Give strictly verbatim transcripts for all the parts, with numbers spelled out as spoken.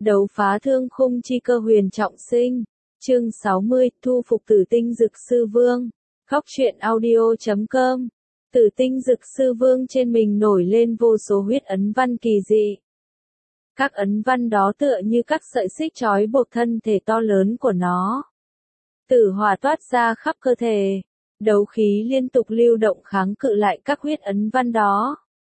Đấu phá thương khung chi cơ huyền trọng sinh. Chương sáu mươi, thu phục Tử Tinh Dực Sư Vương. Góc truyện audio chấm com. Tử Tinh Dực Sư Vương trên mình nổi lên vô số huyết ấn văn kỳ dị. Các ấn văn đó tựa như các sợi xích trói buộc thân thể to lớn của nó. Tử hỏa toát ra khắp cơ thể. Đấu khí liên tục lưu động kháng cự lại các huyết ấn văn đó.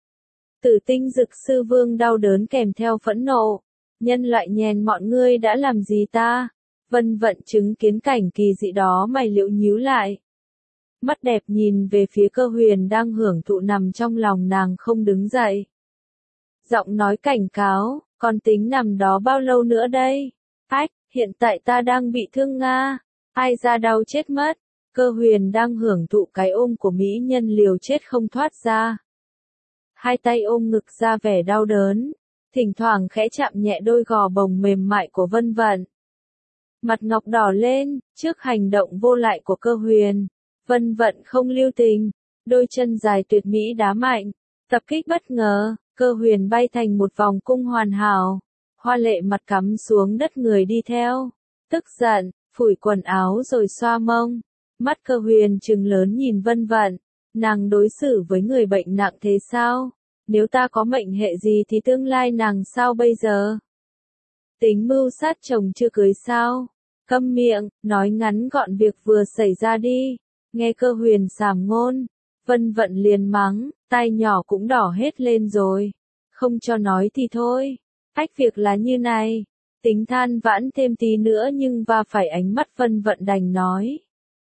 Tử Tinh Dực Sư Vương đau đớn kèm theo phẫn nộ. Nhân loại nhèn mọi ngươi đã làm gì ta? Vân Vận chứng kiến cảnh kỳ dị đó mày liễu nhíu lại. Mắt đẹp nhìn về phía Cơ Huyền đang hưởng thụ nằm trong lòng nàng không đứng dậy. Giọng nói cảnh cáo, còn tính nằm đó bao lâu nữa đây? Ách, hiện tại ta đang bị thương Nga. Ai ra đau chết mất. Cơ Huyền đang hưởng thụ cái ôm của mỹ nhân liều chết không thoát ra. Hai tay ôm ngực ra vẻ đau đớn. Thỉnh thoảng khẽ chạm nhẹ đôi gò bồng mềm mại của Vân Vận. Mặt ngọc đỏ lên, trước hành động vô lại của Cơ Huyền. Vân Vận không lưu tình, đôi chân dài tuyệt mỹ đá mạnh. Tập kích bất ngờ, Cơ Huyền bay thành một vòng cung hoàn hảo. Hoa lệ mặt cắm xuống đất người đi theo. Tức giận, phủi quần áo rồi xoa mông. Mắt Cơ Huyền trừng lớn nhìn Vân Vận. Nàng đối xử với người bệnh nặng thế sao? Nếu ta có mệnh hệ gì thì tương lai nàng sao bây giờ? Tính mưu sát chồng chưa cưới sao? Câm miệng, nói ngắn gọn việc vừa xảy ra đi. Nghe Cơ Huyền sàm ngôn, Vân Vận liền mắng, tai nhỏ cũng đỏ hết lên rồi. Không cho nói thì thôi. Ách việc là như này. Tính than vãn thêm tí nữa nhưng va phải ánh mắt Vân Vận đành nói.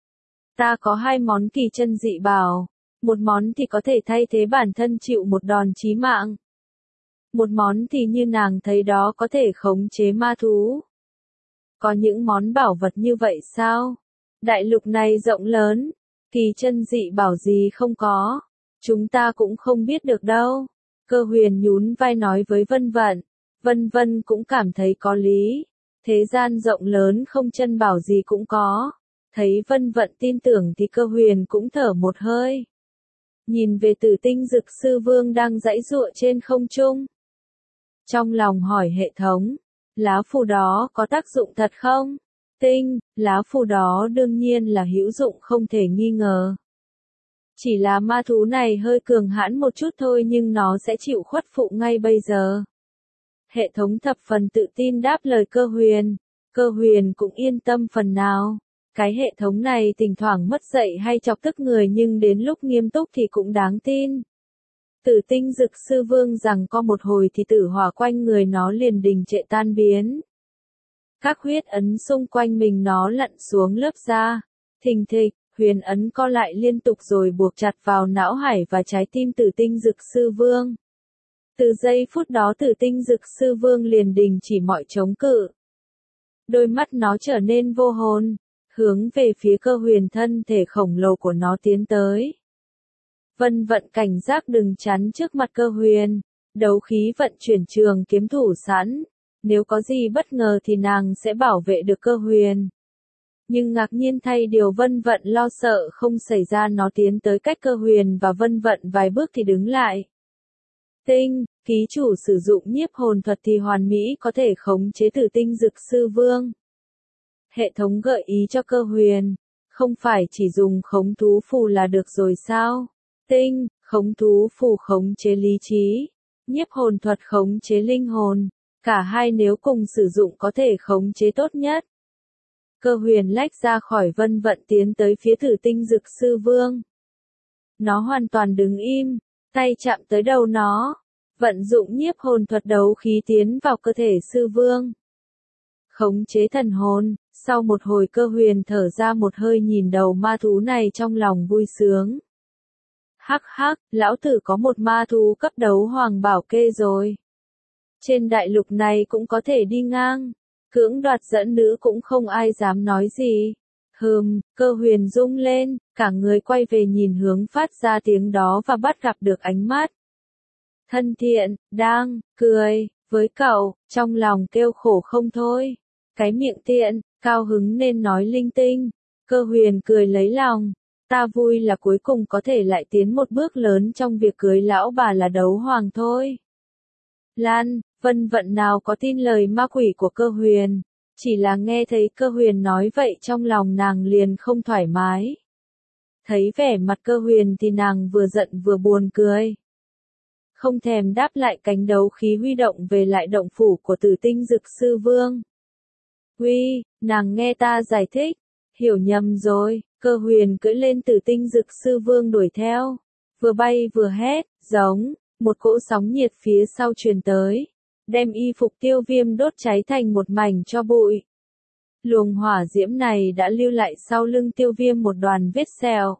Ta có hai món kỳ chân dị bảo. Một món thì có thể thay thế bản thân chịu một đòn chí mạng. Một món thì như nàng thấy đó có thể khống chế ma thú. Có những món bảo vật như vậy sao? Đại lục này rộng lớn, kỳ chân dị bảo gì không có. Chúng ta cũng không biết được đâu. Cơ Huyền nhún vai nói với Vân Vận. Vân Vân cũng cảm thấy có lý. Thế gian rộng lớn không chân bảo gì cũng có. Thấy Vân Vận tin tưởng thì Cơ Huyền cũng thở một hơi. Nhìn về Tử Tinh Dực Sư Vương đang giãy giụa trên không trung. Trong lòng hỏi hệ thống, lá phù đó có tác dụng thật không? Tinh, lá phù đó đương nhiên là hữu dụng không thể nghi ngờ. Chỉ là ma thú này hơi cường hãn một chút thôi nhưng nó sẽ chịu khuất phụ ngay bây giờ. Hệ thống thập phần tự tin đáp lời Cơ Huyền. Cơ Huyền cũng yên tâm phần nào. Cái hệ thống này thỉnh thoảng mất dạy hay chọc tức người nhưng đến lúc nghiêm túc thì cũng đáng tin. Tử Tinh Dực Sư Vương rằng có một hồi thì tử hỏa quanh người nó liền đình trệ tan biến. Các huyết ấn xung quanh mình nó lặn xuống lớp da. Thình thịch, huyền ấn co lại liên tục rồi buộc chặt vào não hải và trái tim Tử Tinh Dực Sư Vương. Từ giây phút đó Tử Tinh Dực Sư Vương liền đình chỉ mọi chống cự. Đôi mắt nó trở nên vô hồn. Hướng về phía Cơ Huyền thân thể khổng lồ của nó tiến tới. Vân Vận cảnh giác đừng chắn trước mặt Cơ Huyền. Đấu khí vận chuyển trường kiếm thủ sẵn. Nếu có gì bất ngờ thì nàng sẽ bảo vệ được Cơ Huyền. Nhưng ngạc nhiên thay điều Vân Vận lo sợ không xảy ra nó tiến tới cách Cơ Huyền và Vân Vận vài bước thì đứng lại. Tinh, ký chủ sử dụng nhiếp hồn thuật thì hoàn mỹ có thể khống chế Tử Tinh Dực Sư Vương. Hệ thống gợi ý cho Cơ Huyền, không phải chỉ dùng khống thú phù là được rồi sao? Tinh, khống thú phù khống chế lý trí, nhiếp hồn thuật khống chế linh hồn, cả hai nếu cùng sử dụng có thể khống chế tốt nhất. Cơ Huyền lách ra khỏi Vân Vận tiến tới phía Tử Tinh Dực Sư Vương. Nó hoàn toàn đứng im, tay chạm tới đầu nó, vận dụng nhiếp hồn thuật đấu khí tiến vào cơ thể Sư Vương. Khống chế thần hồn. Sau một hồi Cơ Huyền thở ra một hơi nhìn đầu ma thú này trong lòng vui sướng. Hắc hắc, lão tử có một ma thú cấp đấu hoàng bảo kê rồi. Trên đại lục này cũng có thể đi ngang. Cưỡng đoạt dẫn nữ cũng không ai dám nói gì. Hừm, Cơ Huyền rung lên, cả người quay về nhìn hướng phát ra tiếng đó và bắt gặp được ánh mắt. Thân thiện, đang, cười, với cậu, trong lòng kêu khổ không thôi. Cái miệng tiện, cao hứng nên nói linh tinh. Cơ Huyền cười lấy lòng. Ta vui là cuối cùng có thể lại tiến một bước lớn trong việc cưới lão bà là đấu hoàng thôi. Lan, Vân Vận nào có tin lời ma quỷ của Cơ Huyền, chỉ là nghe thấy Cơ Huyền nói vậy trong lòng nàng liền không thoải mái. Thấy vẻ mặt Cơ Huyền thì nàng vừa giận vừa buồn cười. Không thèm đáp lại cánh đấu khí huy động về lại động phủ của Tử Tinh Dực Sư Vương. Uy, nàng nghe ta giải thích, hiểu nhầm rồi. Cơ Huyền cưỡi lên Tử Tinh Dực Sư Vương đuổi theo, vừa bay vừa hét, giống, một cỗ sóng nhiệt phía sau truyền tới, đem y phục Tiêu Viêm đốt cháy thành một mảnh tro bụi. Luồng hỏa diễm này đã lưu lại sau lưng Tiêu Viêm một đoàn vết sẹo.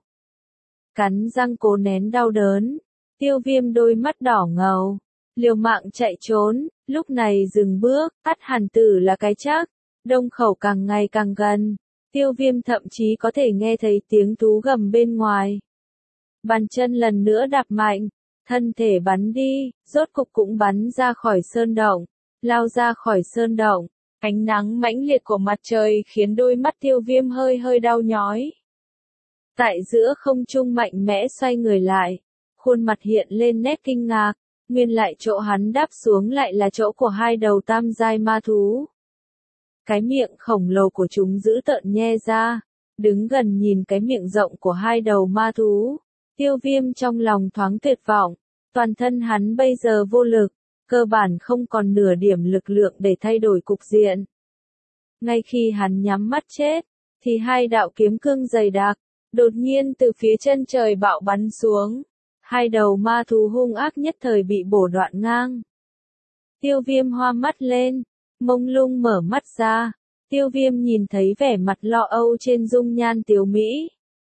Cắn răng cố nén đau đớn, Tiêu Viêm đôi mắt đỏ ngầu, liều mạng chạy trốn, lúc này dừng bước, ắt hàn tử là cái chắc, đông khẩu càng ngày càng gần. Tiêu Viêm thậm chí có thể nghe thấy tiếng thú gầm bên ngoài. Bàn chân lần nữa đạp mạnh, thân thể bắn đi, rốt cục cũng bắn ra khỏi sơn động, lao ra khỏi sơn động. Ánh nắng mãnh liệt của mặt trời khiến đôi mắt Tiêu Viêm hơi hơi đau nhói. Tại giữa không trung mạnh mẽ xoay người lại, khuôn mặt hiện lên nét kinh ngạc, nguyên lại chỗ hắn đáp xuống lại là chỗ của hai đầu tam giai ma thú. Cái miệng khổng lồ của chúng dữ tợn nhe ra, đứng gần nhìn cái miệng rộng của hai đầu ma thú. Tiêu Viêm trong lòng thoáng tuyệt vọng, toàn thân hắn bây giờ vô lực, cơ bản không còn nửa điểm lực lượng để thay đổi cục diện. Ngay khi hắn nhắm mắt chết, thì hai đạo kiếm cương dày đặc, đột nhiên từ phía chân trời bạo bắn xuống. Hai đầu ma thú hung ác nhất thời bị bổ đoạn ngang. Tiêu Viêm hoa mắt lên, mông lung mở mắt ra, Tiêu Viêm nhìn thấy vẻ mặt lo âu trên dung nhan Tiếu Mỹ.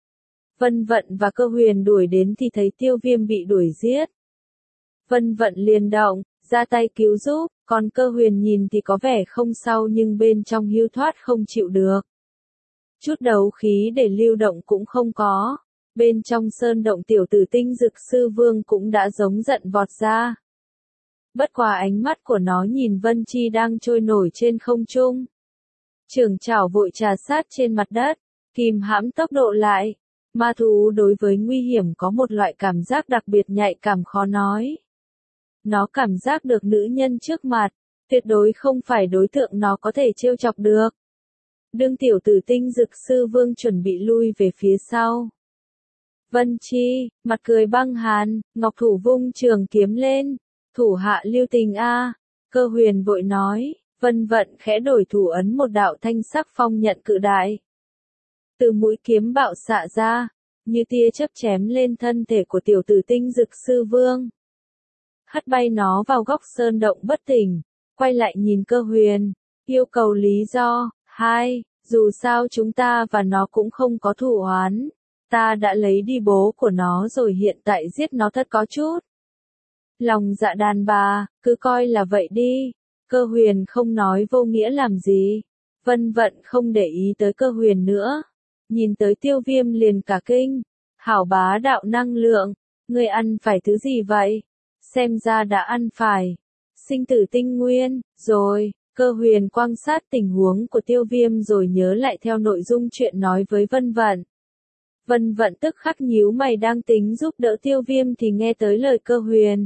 Vân Vận và Cơ Huyền đuổi đến thì thấy Tiêu Viêm bị đuổi giết. Vân Vận liền động, ra tay cứu giúp, còn Cơ Huyền nhìn thì có vẻ không sao nhưng bên trong hưu thoát không chịu được. Chút đấu khí để lưu động cũng không có, bên trong sơn động tiểu Tử Tinh Dực Sư Vương cũng đã giống giận vọt ra. Bất quá ánh mắt của nó nhìn Vân Chi đang trôi nổi trên không trung. Trường chảo vội trà sát trên mặt đất, kìm hãm tốc độ lại. Ma thú đối với nguy hiểm có một loại cảm giác đặc biệt nhạy cảm khó nói. Nó cảm giác được nữ nhân trước mặt, tuyệt đối không phải đối tượng nó có thể trêu chọc được. Đương tiểu Tử Tinh Dực Sư Vương chuẩn bị lui về phía sau. Vân Chi, mặt cười băng hàn, ngọc thủ vung trường kiếm lên. Thủ hạ lưu tình a, Cơ Huyền vội nói, Vân Vận khẽ đổi thủ ấn một đạo thanh sắc phong nhận cự đại. Từ mũi kiếm bạo xạ ra, như tia chớp chém lên thân thể của tiểu Tử Tinh Dực Sư Vương. Hất bay nó vào góc sơn động bất tỉnh, quay lại nhìn Cơ Huyền, yêu cầu lý do, hai, dù sao chúng ta và nó cũng không có thù oán, ta đã lấy đi bố của nó rồi hiện tại giết nó thật có chút. Lòng dạ đàn bà, cứ coi là vậy đi. Cơ Huyền không nói vô nghĩa làm gì. Vân Vận không để ý tới Cơ Huyền nữa. Nhìn tới Tiêu Viêm liền cả kinh. Hảo bá đạo năng lượng. Ngươi ăn phải thứ gì vậy? Xem ra đã ăn phải. Sinh tử tinh nguyên, rồi. Cơ Huyền quan sát tình huống của Tiêu Viêm rồi nhớ lại theo nội dung chuyện nói với Vân Vận. Vân Vận tức khắc nhíu mày đang tính giúp đỡ Tiêu Viêm thì nghe tới lời Cơ Huyền.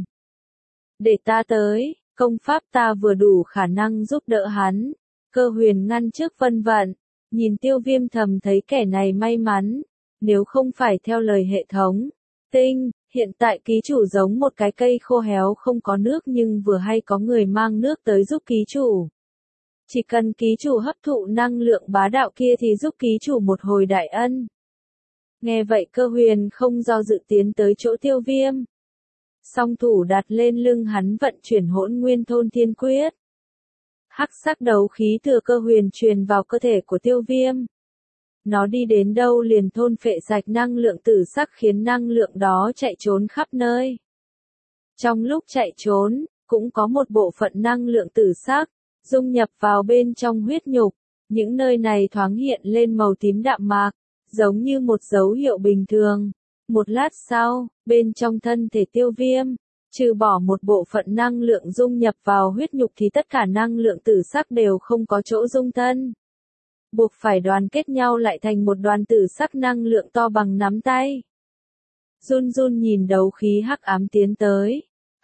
Để ta tới, công pháp ta vừa đủ khả năng giúp đỡ hắn. Cơ Huyền ngăn trước Vân Vận, nhìn Tiêu Viêm thầm thấy kẻ này may mắn, nếu không phải theo lời hệ thống. Tinh, hiện tại ký chủ giống một cái cây khô héo không có nước nhưng vừa hay có người mang nước tới giúp ký chủ. Chỉ cần ký chủ hấp thụ năng lượng bá đạo kia thì giúp ký chủ một hồi đại ân. Nghe vậy Cơ Huyền không do dự tiến tới chỗ Tiêu Viêm. Song thủ đặt lên lưng hắn vận chuyển hỗn nguyên thôn thiên quyết. Hắc sắc đấu khí từ Cơ Huyền truyền vào cơ thể của Tiêu Viêm. Nó đi đến đâu liền thôn phệ sạch năng lượng tử sắc khiến năng lượng đó chạy trốn khắp nơi. Trong lúc chạy trốn, cũng có một bộ phận năng lượng tử sắc, dung nhập vào bên trong huyết nhục. Những nơi này thoáng hiện lên màu tím đạm mạc, giống như một dấu hiệu bình thường. Một lát sau, bên trong thân thể Tiêu Viêm, trừ bỏ một bộ phận năng lượng dung nhập vào huyết nhục thì tất cả năng lượng tử sắc đều không có chỗ dung thân. Buộc phải đoàn kết nhau lại thành một đoàn tử sắc năng lượng to bằng nắm tay. Run run nhìn đấu khí hắc ám tiến tới.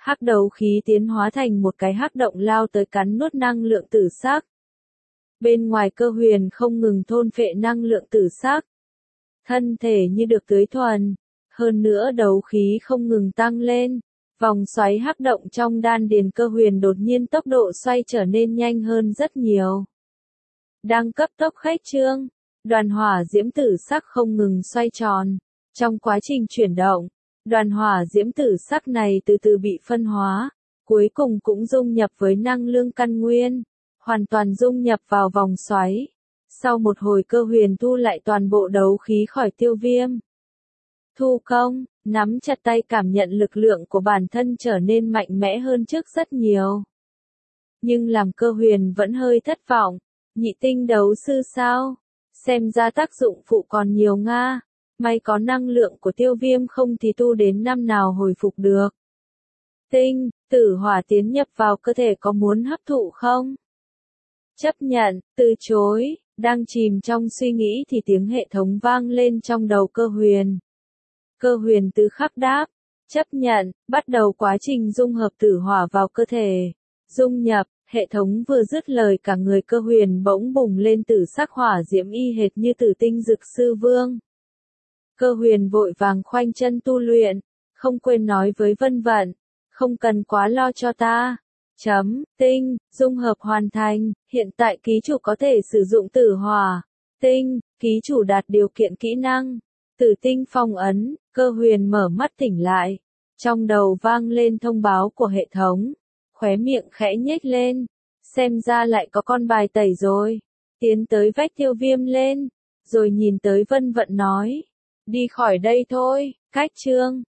Hắc đấu khí tiến hóa thành một cái hắc động lao tới cắn nuốt năng lượng tử sắc. Bên ngoài cơ huyền không ngừng thôn phệ năng lượng tử sắc. Thân thể như được tưới thuần. Hơn nữa đấu khí không ngừng tăng lên. Vòng xoáy hắc động trong đan điền cơ huyền đột nhiên tốc độ xoay trở nên nhanh hơn rất nhiều. Đang cấp tốc khuếch trương. Đoàn hỏa diễm tử sắc không ngừng xoay tròn. Trong quá trình chuyển động, đoàn hỏa diễm tử sắc này từ từ bị phân hóa, cuối cùng cũng dung nhập với năng lượng căn nguyên, hoàn toàn dung nhập vào vòng xoáy. Sau một hồi cơ huyền thu lại toàn bộ đấu khí khỏi tiêu viêm. Thu công, nắm chặt tay cảm nhận lực lượng của bản thân trở nên mạnh mẽ hơn trước rất nhiều. Nhưng làm cơ huyền vẫn hơi thất vọng, nhị tinh đấu sư sao? Xem ra tác dụng phụ còn nhiều nga. May có năng lượng của tiêu viêm không thì tu đến năm nào hồi phục được. Tinh, tử hỏa tiến nhập vào cơ thể có muốn hấp thụ không? Chấp nhận, từ chối, đang chìm trong suy nghĩ thì tiếng hệ thống vang lên trong đầu cơ huyền. Cơ huyền từ khắc đáp, chấp nhận, bắt đầu quá trình dung hợp tử hỏa vào cơ thể. Dung nhập, hệ thống vừa dứt lời cả người cơ huyền bỗng bùng lên tử sắc hỏa diễm y hệt như tử tinh dực sư vương. Cơ huyền vội vàng khoanh chân tu luyện, không quên nói với Vân Vận, không cần quá lo cho ta. Chấm, tinh, dung hợp hoàn thành, hiện tại ký chủ có thể sử dụng tử hỏa. Tinh, ký chủ đạt điều kiện kỹ năng. Tử tinh phong ấn, cơ huyền mở mắt tỉnh lại. Trong đầu vang lên thông báo của hệ thống. Khóe miệng khẽ nhếch lên. Xem ra lại có con bài tẩy rồi. Tiến tới vách tiêu viêm lên. Rồi nhìn tới Vân Vận nói. Đi khỏi đây thôi, cách chương.